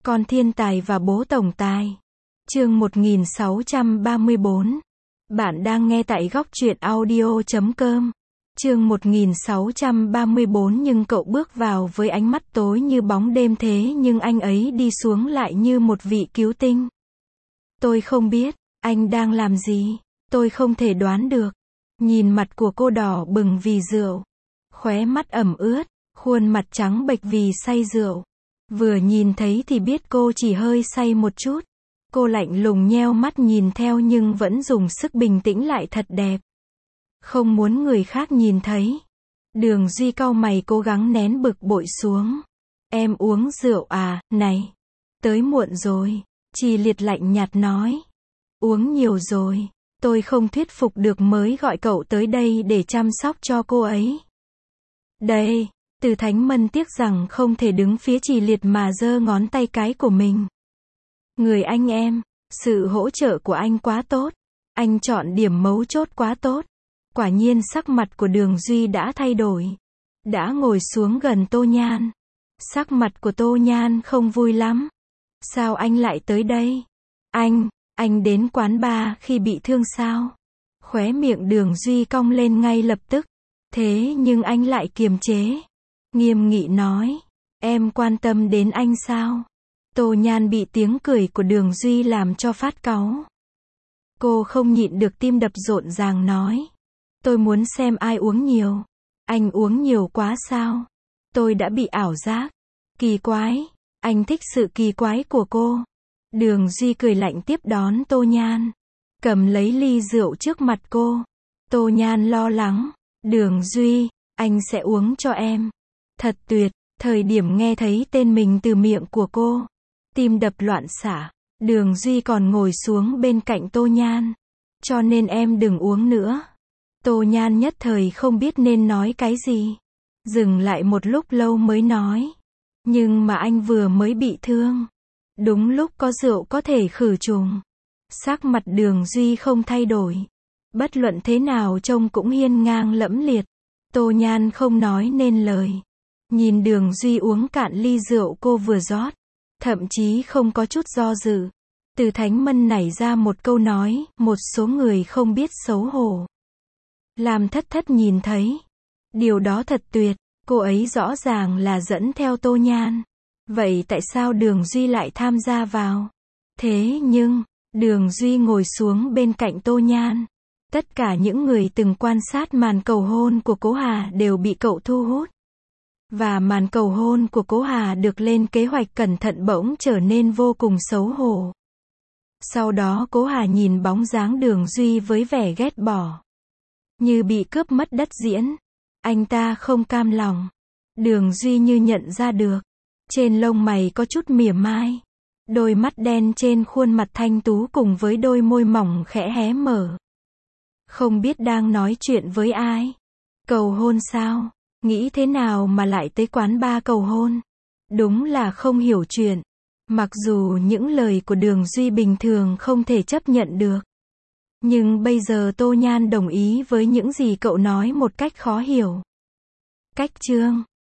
Con thiên tài và bố tổng tài. Chương 1634. Bạn đang nghe tại góc truyện audio.com. Chương 1634. Nhưng cậu bước vào với ánh mắt tối như bóng đêm, thế nhưng anh ấy đi xuống lại như một vị cứu tinh. Tôi không biết, anh đang làm gì. Tôi không thể đoán được. Nhìn mặt của cô đỏ bừng vì rượu. Khóe mắt ẩm ướt, khuôn mặt trắng bệch vì say rượu. Vừa nhìn thấy thì biết cô chỉ hơi say một chút. Cô lạnh lùng nheo mắt nhìn theo nhưng vẫn dùng sức bình tĩnh lại thật đẹp. Không muốn người khác nhìn thấy. Đường Duy cau mày cố gắng nén bực bội xuống. Em uống rượu à, này. Tới muộn rồi. Trì Liệt lạnh nhạt nói. Uống nhiều rồi. Tôi không thuyết phục được mới gọi cậu tới đây để chăm sóc cho cô ấy. Đây. Từ Thánh Mân tiếc rằng không thể đứng phía Trì Liệt mà giơ ngón tay cái của mình. Người anh em, sự hỗ trợ của anh quá tốt. Anh chọn điểm mấu chốt quá tốt. Quả nhiên sắc mặt của Đường Duy đã thay đổi. Đã ngồi xuống gần Tô Nhan. Sắc mặt của Tô Nhan không vui lắm. Sao anh lại tới đây? Anh đến quán bar khi bị thương sao? Khóe miệng Đường Duy cong lên ngay lập tức. Thế nhưng anh lại kiềm chế. Nghiêm nghị nói, em quan tâm đến anh sao? Tô Nhan bị tiếng cười của Đường Duy làm cho phát cáu. Cô không nhịn được tim đập rộn ràng nói. Tôi muốn xem ai uống nhiều. Anh uống nhiều quá sao? Tôi đã bị ảo giác. Kỳ quái. Anh thích sự kỳ quái của cô. Đường Duy cười lạnh tiếp đón Tô Nhan. Cầm lấy ly rượu trước mặt cô. Tô Nhan lo lắng. Đường Duy, anh sẽ uống cho em. Thật tuyệt. Thời điểm nghe thấy tên mình từ miệng của cô, tim đập loạn xạ. Đường Duy còn ngồi xuống bên cạnh Tô Nhan. Cho nên em đừng uống nữa. Tô Nhan nhất thời không biết nên nói cái gì. Dừng lại một lúc lâu mới nói. Nhưng mà anh vừa mới bị thương. Đúng lúc có rượu có thể khử trùng. Sắc mặt Đường Duy không thay đổi. Bất luận thế nào trông cũng hiên ngang lẫm liệt. Tô Nhan không nói nên lời. Nhìn Đường Duy uống cạn ly rượu cô vừa rót. Thậm chí không có chút do dự. Từ Thánh Mân nảy ra một câu nói, một số người không biết xấu hổ. Làm Thất nhìn thấy. Điều đó thật tuyệt, cô ấy rõ ràng là dẫn theo Tô Nhan. Vậy tại sao Đường Duy lại tham gia vào? Thế nhưng, Đường Duy ngồi xuống bên cạnh Tô Nhan. Tất cả những người từng quan sát màn cầu hôn của Cố Hà đều bị cậu thu hút. Và màn cầu hôn của Cố Hà được lên kế hoạch cẩn thận bỗng trở nên vô cùng xấu hổ. Sau đó Cố Hà nhìn bóng dáng Đường Duy với vẻ ghét bỏ. Như bị cướp mất đất diễn. Anh ta không cam lòng. Đường Duy như nhận ra được. Trên lông mày có chút mỉa mai. Đôi mắt đen trên khuôn mặt thanh tú cùng với đôi môi mỏng khẽ hé mở. Không biết đang nói chuyện với ai. Cầu hôn sao? Nghĩ thế nào mà lại tới quán bar cầu hôn? Đúng là không hiểu chuyện. Mặc dù những lời của Đường Duy bình thường không thể chấp nhận được. Nhưng bây giờ Tô Nhan đồng ý với những gì cậu nói một cách khó hiểu. Cách chương